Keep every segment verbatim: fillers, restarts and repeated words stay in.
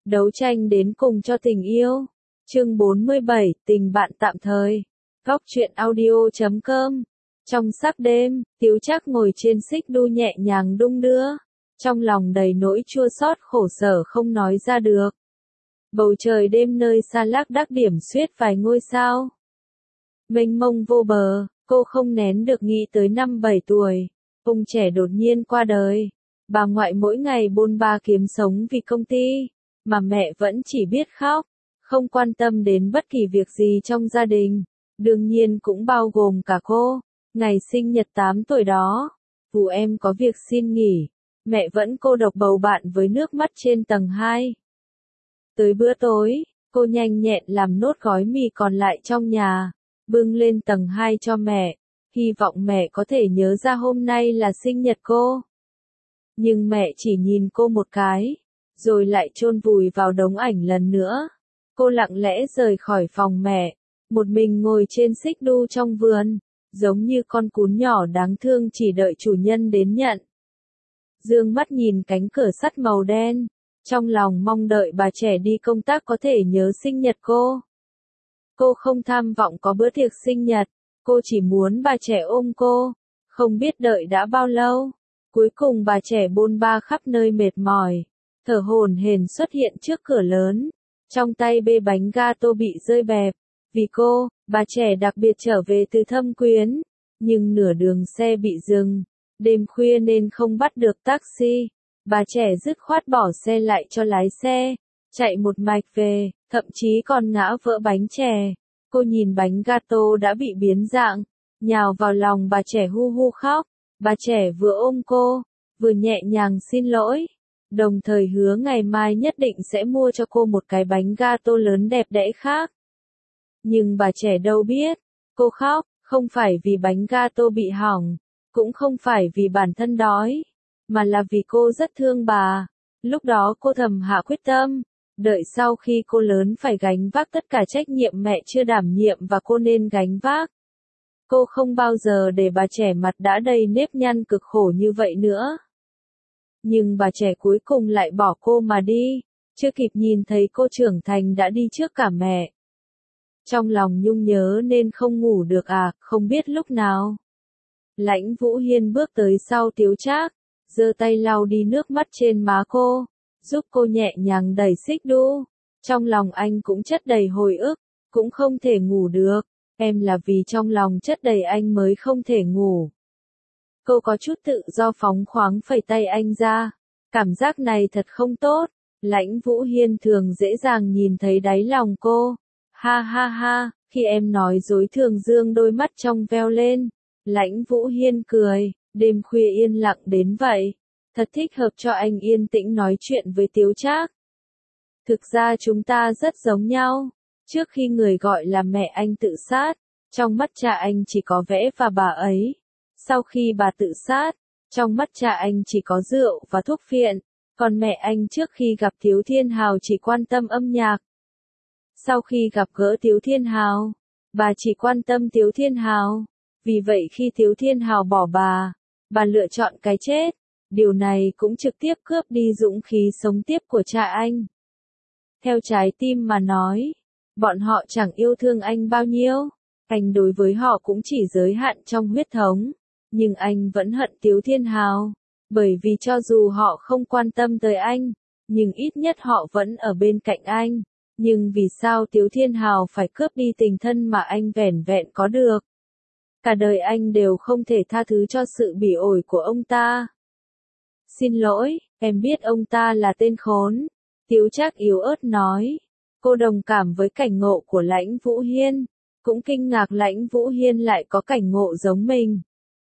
Đấu tranh đến cùng cho tình yêu. Chương bốn mươi bảy, tình bạn tạm thời. Góc truyện audio chấm com. Trong sắc đêm, Tiếu Trác ngồi trên xích đu nhẹ nhàng đung đưa, trong lòng đầy nỗi chua xót khổ sở không nói ra được. Bầu trời đêm nơi xa lác đác điểm xuyết vài ngôi sao. Mênh mông vô bờ, cô không nén được nghĩ tới năm bảy tuổi, ông trẻ đột nhiên qua đời. Bà ngoại mỗi ngày bôn ba kiếm sống vì công ty, mà mẹ vẫn chỉ biết khóc, không quan tâm đến bất kỳ việc gì trong gia đình, đương nhiên cũng bao gồm cả cô. Ngày sinh nhật tám tuổi đó, vụ em có việc xin nghỉ, mẹ vẫn cô độc bầu bạn với nước mắt trên tầng hai. Tới bữa tối, cô nhanh nhẹn làm nốt gói mì còn lại trong nhà, bưng lên tầng hai cho mẹ, hy vọng mẹ có thể nhớ ra hôm nay là sinh nhật cô. Nhưng mẹ chỉ nhìn cô một cái, rồi lại chôn vùi vào đống ảnh lần nữa. Cô lặng lẽ rời khỏi phòng mẹ, một mình ngồi trên xích đu trong vườn, giống như con cún nhỏ đáng thương chỉ đợi chủ nhân đến nhận. Dương mắt nhìn cánh cửa sắt màu đen, trong lòng mong đợi bà trẻ đi công tác có thể nhớ sinh nhật cô. Cô không tham vọng có bữa tiệc sinh nhật, cô chỉ muốn bà trẻ ôm cô, không biết đợi đã bao lâu. Cuối cùng bà trẻ bôn ba khắp nơi mệt mỏi, thở hổn hển xuất hiện trước cửa lớn, trong tay bê bánh gato bị rơi bẹp. Vì cô, bà trẻ đặc biệt trở về từ Thâm Quyến, nhưng nửa đường xe bị dừng, đêm khuya nên không bắt được taxi. Bà trẻ dứt khoát bỏ xe lại cho lái xe, chạy một mạch về, thậm chí còn ngã vỡ bánh chè. Cô nhìn bánh gato đã bị biến dạng, nhào vào lòng bà trẻ hu hu khóc. Bà trẻ vừa ôm cô, vừa nhẹ nhàng xin lỗi, đồng thời hứa ngày mai nhất định sẽ mua cho cô một cái bánh gato lớn đẹp đẽ khác. Nhưng bà trẻ đâu biết, cô khóc, không phải vì bánh gato bị hỏng, cũng không phải vì bản thân đói, mà là vì cô rất thương bà. Lúc đó cô thầm hạ quyết tâm, đợi sau khi cô lớn phải gánh vác tất cả trách nhiệm mẹ chưa đảm nhiệm và cô nên gánh vác. Cô không bao giờ để bà trẻ mặt đã đầy nếp nhăn cực khổ như vậy nữa. Nhưng bà trẻ cuối cùng lại bỏ cô mà đi, chưa kịp nhìn thấy cô trưởng thành đã đi trước cả mẹ. Trong lòng nhung nhớ nên không ngủ được à, không biết lúc nào. Lãnh Vũ Hiên bước tới sau Tiếu Trác, giơ tay lau đi nước mắt trên má cô, giúp cô nhẹ nhàng đẩy xích đu. Trong lòng anh cũng chất đầy hồi ức, cũng không thể ngủ được. Em là vì trong lòng chất đầy anh mới không thể ngủ. Cô có chút tự do phóng khoáng phẩy tay anh ra. Cảm giác này thật không tốt. Lãnh Vũ Hiên thường dễ dàng nhìn thấy đáy lòng cô. Ha ha ha, khi em nói dối thường dương đôi mắt trong veo lên. Lãnh Vũ Hiên cười, đêm khuya yên lặng đến vậy. Thật thích hợp cho anh yên tĩnh nói chuyện với Tiếu Trác. Thực ra chúng ta rất giống nhau. Trước khi người gọi là mẹ anh tự sát, trong mắt cha anh chỉ có vẽ và bà ấy. Sau khi bà tự sát, trong mắt cha anh chỉ có rượu và thuốc phiện, còn mẹ anh trước khi gặp Tiếu Thiên Hào chỉ quan tâm âm nhạc. Sau khi gặp gỡ Tiếu Thiên Hào, bà chỉ quan tâm Tiếu Thiên Hào. Vì vậy khi Tiếu Thiên Hào bỏ bà, bà lựa chọn cái chết. Điều này cũng trực tiếp cướp đi dũng khí sống tiếp của cha anh. Theo trái tim mà nói, bọn họ chẳng yêu thương anh bao nhiêu, anh đối với họ cũng chỉ giới hạn trong huyết thống, nhưng anh vẫn hận Tiếu Thiên Hào, bởi vì cho dù họ không quan tâm tới anh, nhưng ít nhất họ vẫn ở bên cạnh anh. Nhưng vì sao Tiếu Thiên Hào phải cướp đi tình thân mà anh vẻn vẹn có được? Cả đời anh đều không thể tha thứ cho sự bỉ ổi của ông ta. Xin lỗi, em biết ông ta là tên khốn. Tiếu Trác yếu ớt nói. Cô đồng cảm với cảnh ngộ của Lãnh Vũ Hiên, cũng kinh ngạc Lãnh Vũ Hiên lại có cảnh ngộ giống mình.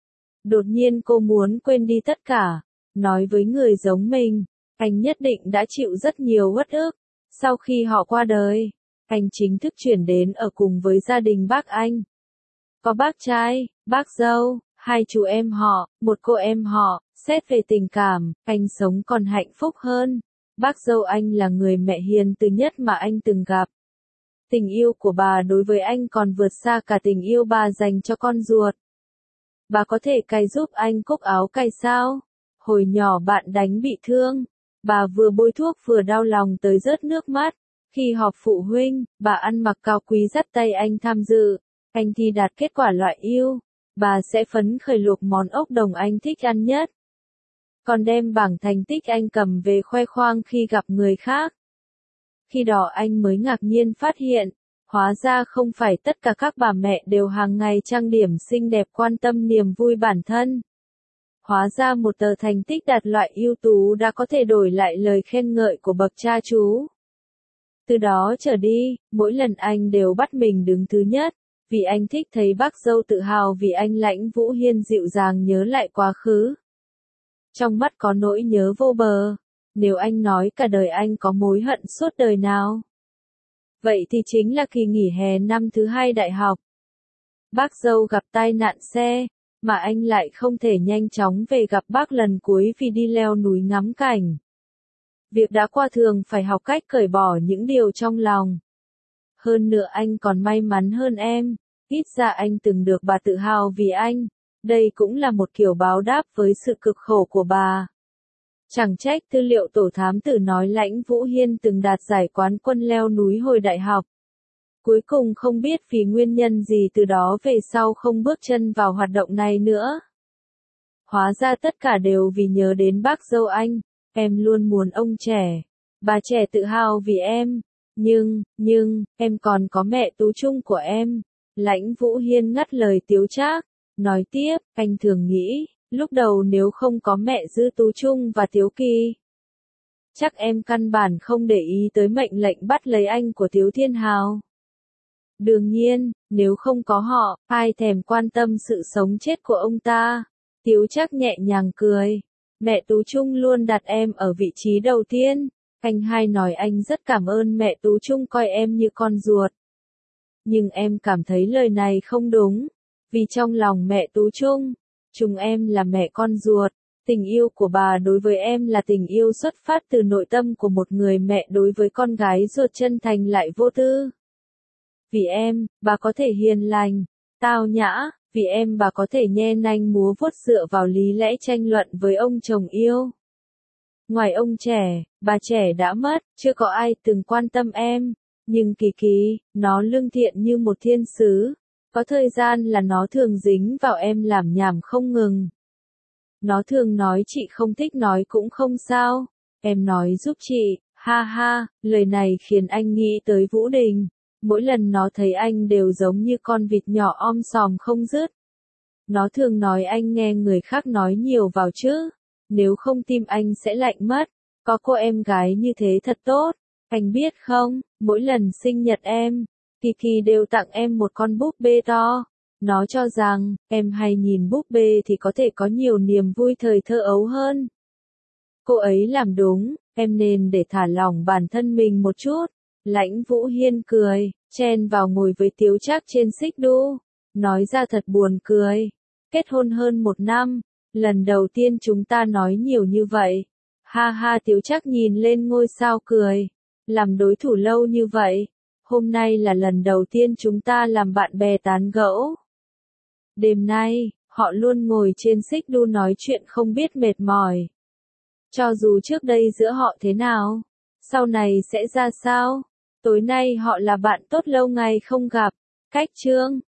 Đột nhiên cô muốn quên đi tất cả, nói với người giống mình, anh nhất định đã chịu rất nhiều uất ức. Sau khi họ qua đời, anh chính thức chuyển đến ở cùng với gia đình bác anh. Có bác trai, bác dâu, hai chú em họ, một cô em họ. Xét về tình cảm, anh sống còn hạnh phúc hơn. Bác dâu anh là người mẹ hiền từ nhất mà anh từng gặp. Tình yêu của bà đối với anh còn vượt xa cả tình yêu bà dành cho con ruột. Bà có thể cài giúp anh cúc áo cài sao? Hồi nhỏ bạn đánh bị thương, Bà vừa bôi thuốc vừa đau lòng tới rớt nước mắt. Khi họp phụ huynh, bà ăn mặc cao quý dắt tay anh tham dự. Anh thi đạt kết quả loại ưu. Bà sẽ phấn khởi luộc món ốc đồng anh thích ăn nhất. Còn đem bảng thành tích anh cầm về khoe khoang khi gặp người khác. Khi đó anh mới ngạc nhiên phát hiện, hóa ra không phải tất cả các bà mẹ đều hàng ngày trang điểm xinh đẹp quan tâm niềm vui bản thân. Hóa ra một tờ thành tích đạt loại ưu tú đã có thể đổi lại lời khen ngợi của bậc cha chú. Từ đó trở đi, mỗi lần anh đều bắt mình đứng thứ nhất, vì anh thích thấy bác dâu tự hào vì anh Lãnh Vũ Hiên dịu dàng nhớ lại quá khứ. Trong mắt có nỗi nhớ vô bờ, nếu anh nói cả đời anh có mối hận suốt đời nào. Vậy thì chính là kỳ nghỉ hè năm thứ hai đại học. Bác dâu gặp tai nạn xe, mà anh lại không thể nhanh chóng về gặp bác lần cuối vì đi leo núi ngắm cảnh. Việc đã qua thường phải học cách cởi bỏ những điều trong lòng. Hơn nữa anh còn may mắn hơn em, ít ra anh từng được bà tự hào vì anh. Đây cũng là một kiểu báo đáp với sự cực khổ của bà. Chẳng trách tư liệu tổ thám tử nói Lãnh Vũ Hiên từng đạt giải quán quân leo núi hồi đại học. Cuối cùng không biết vì nguyên nhân gì từ đó về sau không bước chân vào hoạt động này nữa. Hóa ra tất cả đều vì nhớ đến bác dâu anh, em luôn muốn ông trẻ, bà trẻ tự hào vì em. Nhưng, nhưng, em còn có mẹ Tú Trung của em. Lãnh Vũ Hiên ngắt lời Tiếu Trác, nói tiếp, anh thường nghĩ, lúc đầu nếu không có mẹ giữ Tú Trung và Tiếu Kỳ, chắc em căn bản không để ý tới mệnh lệnh bắt lấy anh của Tiếu Thiên Hào. Đương nhiên, nếu không có họ, ai thèm quan tâm sự sống chết của ông ta. Tiếu Trác nhẹ nhàng cười. Mẹ Tú Trung luôn đặt em ở vị trí đầu tiên. Anh hai nói anh rất cảm ơn mẹ Tú Trung coi em như con ruột. Nhưng em cảm thấy lời này không đúng. Vì trong lòng mẹ Tú Trung, chúng em là mẹ con ruột. Tình yêu của bà đối với em là tình yêu xuất phát từ nội tâm của một người mẹ đối với con gái ruột chân thành lại vô tư. Vì em, bà có thể hiền lành, tao nhã, vì em bà có thể nhe nanh múa vuốt dựa vào lý lẽ tranh luận với ông chồng yêu. Ngoài ông trẻ, bà trẻ đã mất, chưa có ai từng quan tâm em, nhưng Kỳ Kỳ, nó lương thiện như một thiên sứ, có thời gian là nó thường dính vào em làm nhảm không ngừng. Nó thường nói chị không thích nói cũng không sao, em nói giúp chị, ha ha, lời này khiến anh nghĩ tới Vũ Đình. Mỗi lần nó thấy anh đều giống như con vịt nhỏ om sòm không dứt. Nó thường nói anh nghe người khác nói nhiều vào chứ, nếu không tim anh sẽ lạnh mất. Có cô em gái như thế thật tốt. Anh biết không, mỗi lần sinh nhật em, Kỳ Kỳ đều tặng em một con búp bê to. Nó cho rằng, em hay nhìn búp bê thì có thể có nhiều niềm vui thời thơ ấu hơn. Cô ấy làm đúng, em nên để thả lỏng bản thân mình một chút. Lãnh Vũ Hiên cười, chen vào ngồi với Tiếu Trác trên xích đu. Nói ra thật buồn cười. Kết hôn hơn một năm, lần đầu tiên chúng ta nói nhiều như vậy. Ha ha, Tiếu Trác nhìn lên ngôi sao cười. Làm đối thủ lâu như vậy. Hôm nay là lần đầu tiên chúng ta làm bạn bè tán gẫu. Đêm nay, họ luôn ngồi trên xích đu nói chuyện không biết mệt mỏi. Cho dù trước đây giữa họ thế nào, sau này sẽ ra sao? Tối nay họ là bạn tốt lâu ngày không gặp. Cách chương